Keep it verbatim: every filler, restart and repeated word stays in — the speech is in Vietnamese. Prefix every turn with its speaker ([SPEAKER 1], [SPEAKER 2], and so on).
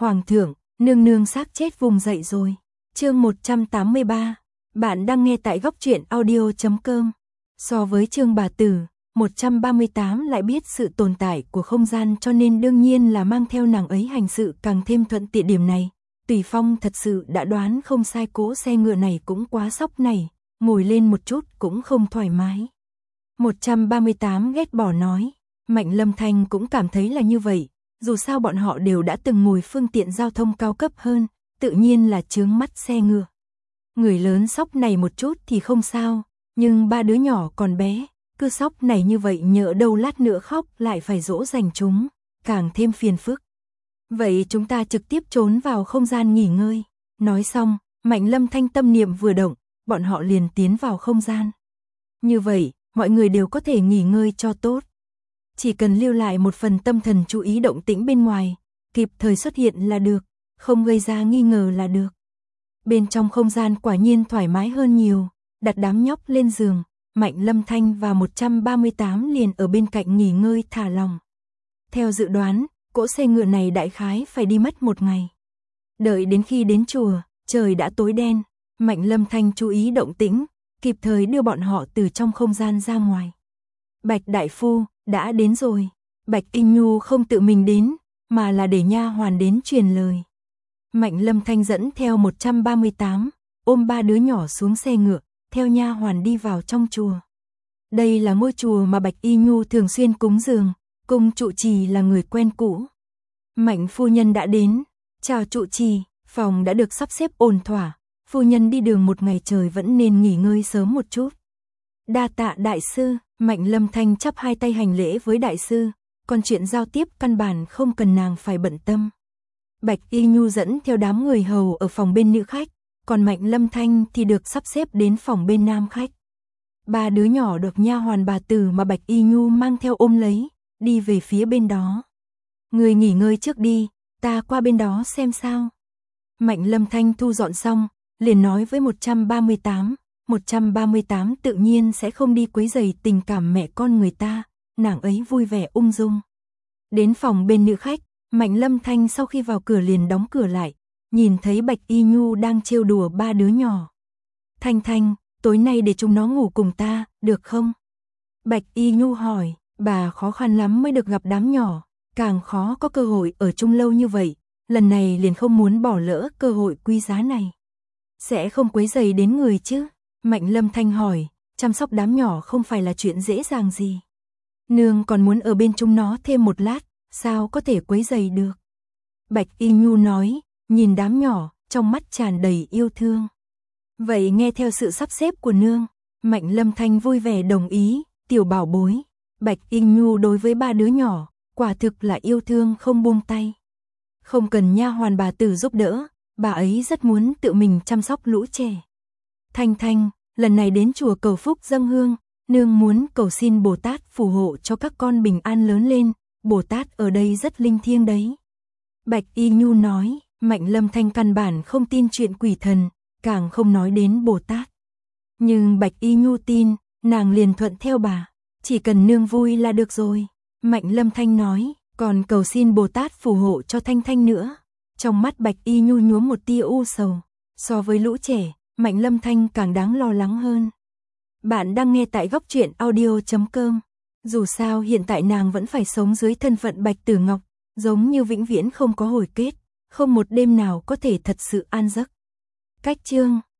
[SPEAKER 1] Hoàng thượng, nương nương xác chết vùng dậy rồi. Chương một trăm tám mươi ba. Bạn đang nghe tại góc truyện audio chấm com. So với chương bà tử, một trăm ba mươi tám lại biết sự tồn tại của không gian, cho nên đương nhiên là mang theo nàng ấy hành sự càng thêm thuận tiện. Điểm này, Tùy Phong thật sự đã đoán không sai. Cỗ xe ngựa này cũng quá sóc này, ngồi lên một chút cũng không thoải mái. một trăm ba mươi tám ghét bỏ nói. Mạnh Lâm Thanh cũng cảm thấy là như vậy, dù sao bọn họ đều đã từng ngồi phương tiện giao thông cao cấp hơn, tự nhiên là chướng mắt xe ngựa. Người lớn sóc này một chút thì không sao, nhưng ba đứa nhỏ còn bé, cứ sóc này như vậy nhỡ đâu lát nữa khóc lại phải dỗ dành chúng, càng thêm phiền phức. Vậy chúng ta trực tiếp trốn vào không gian nghỉ ngơi. Nói xong, Mạnh Lâm Thanh tâm niệm vừa động, bọn họ liền tiến vào không gian. Như vậy, mọi người đều có thể nghỉ ngơi cho tốt. Chỉ cần lưu lại một phần tâm thần chú ý động tĩnh bên ngoài, kịp thời xuất hiện là được, không gây ra nghi ngờ là được. Bên trong không gian quả nhiên thoải mái hơn nhiều, đặt đám nhóc lên giường, Mạnh Lâm Thanh và một trăm ba mươi tám liền ở bên cạnh nghỉ ngơi thả lòng. Theo dự đoán, cỗ xe ngựa này đại khái phải đi mất một ngày. Đợi đến khi đến chùa, trời đã tối đen, Mạnh Lâm Thanh chú ý động tĩnh, kịp thời đưa bọn họ từ trong không gian ra ngoài. Bạch đại phu, đã đến rồi. Bạch Y Nhu không tự mình đến, mà là để nha hoàn đến truyền lời. Mạnh Lâm Thanh dẫn theo một trăm ba mươi tám, ôm ba đứa nhỏ xuống xe ngựa, theo nha hoàn đi vào trong chùa. Đây là ngôi chùa mà Bạch Y Nhu thường xuyên cúng dường, cung trụ trì là người quen cũ. Mạnh phu nhân đã đến, chào trụ trì, phòng đã được sắp xếp ổn thỏa, phu nhân đi đường một ngày trời vẫn nên nghỉ ngơi sớm một chút. Đa tạ đại sư. Mạnh Lâm Thanh chắp hai tay hành lễ với đại sư, còn chuyện giao tiếp căn bản không cần nàng phải bận tâm. Bạch Y Nhu dẫn theo đám người hầu ở phòng bên nữ khách, còn Mạnh Lâm Thanh thì được sắp xếp đến phòng bên nam khách. Ba đứa nhỏ được nha hoàn bà tử mà Bạch Y Nhu mang theo ôm lấy, đi về phía bên đó. Người nghỉ ngơi trước đi, ta qua bên đó xem sao. Mạnh Lâm Thanh thu dọn xong, liền nói với một trăm ba mươi tám. một trăm ba mươi tám tự nhiên sẽ không đi quấy rầy tình cảm mẹ con người ta, nàng ấy vui vẻ ung dung. Đến phòng bên nữ khách, Mạnh Lâm Thanh sau khi vào cửa liền đóng cửa lại, nhìn thấy Bạch Y Nhu đang trêu đùa ba đứa nhỏ. Thanh Thanh, tối nay để chúng nó ngủ cùng ta, được không? Bạch Y Nhu hỏi, bà khó khăn lắm mới được gặp đám nhỏ, càng khó có cơ hội ở chung lâu như vậy, lần này liền không muốn bỏ lỡ cơ hội quý giá này. Sẽ không quấy rầy đến người chứ? Mạnh Lâm Thanh hỏi, chăm sóc đám nhỏ không phải là chuyện dễ dàng gì. Nương còn muốn ở bên chúng nó thêm một lát, sao có thể quấy rầy được. Bạch Y Nhu nói, nhìn đám nhỏ, trong mắt tràn đầy yêu thương. Vậy nghe theo sự sắp xếp của nương. Mạnh Lâm Thanh vui vẻ đồng ý, tiểu bảo bối. Bạch Y Nhu đối với ba đứa nhỏ, quả thực là yêu thương không buông tay. Không cần nha hoàn bà tử giúp đỡ, bà ấy rất muốn tự mình chăm sóc lũ trẻ. Thanh Thanh, lần này đến chùa cầu phúc dâng hương, nương muốn cầu xin Bồ Tát phù hộ cho các con bình an lớn lên, Bồ Tát ở đây rất linh thiêng đấy. Bạch Y Nhu nói, Mạnh Lâm Thanh căn bản không tin chuyện quỷ thần, càng không nói đến Bồ Tát. Nhưng Bạch Y Nhu tin, nàng liền thuận theo bà, chỉ cần nương vui là được rồi. Mạnh Lâm Thanh nói, còn cầu xin Bồ Tát phù hộ cho Thanh Thanh nữa. Trong mắt Bạch Y Nhu nhuốm một tia u sầu, so với lũ trẻ, Mạnh Lâm Thanh càng đáng lo lắng hơn. Bạn đang nghe tại góc truyện audio chấm com. Dù sao hiện tại nàng vẫn phải sống dưới thân phận Bạch Tử Ngọc, giống như vĩnh viễn không có hồi kết, không một đêm nào có thể thật sự an giấc. Cách chương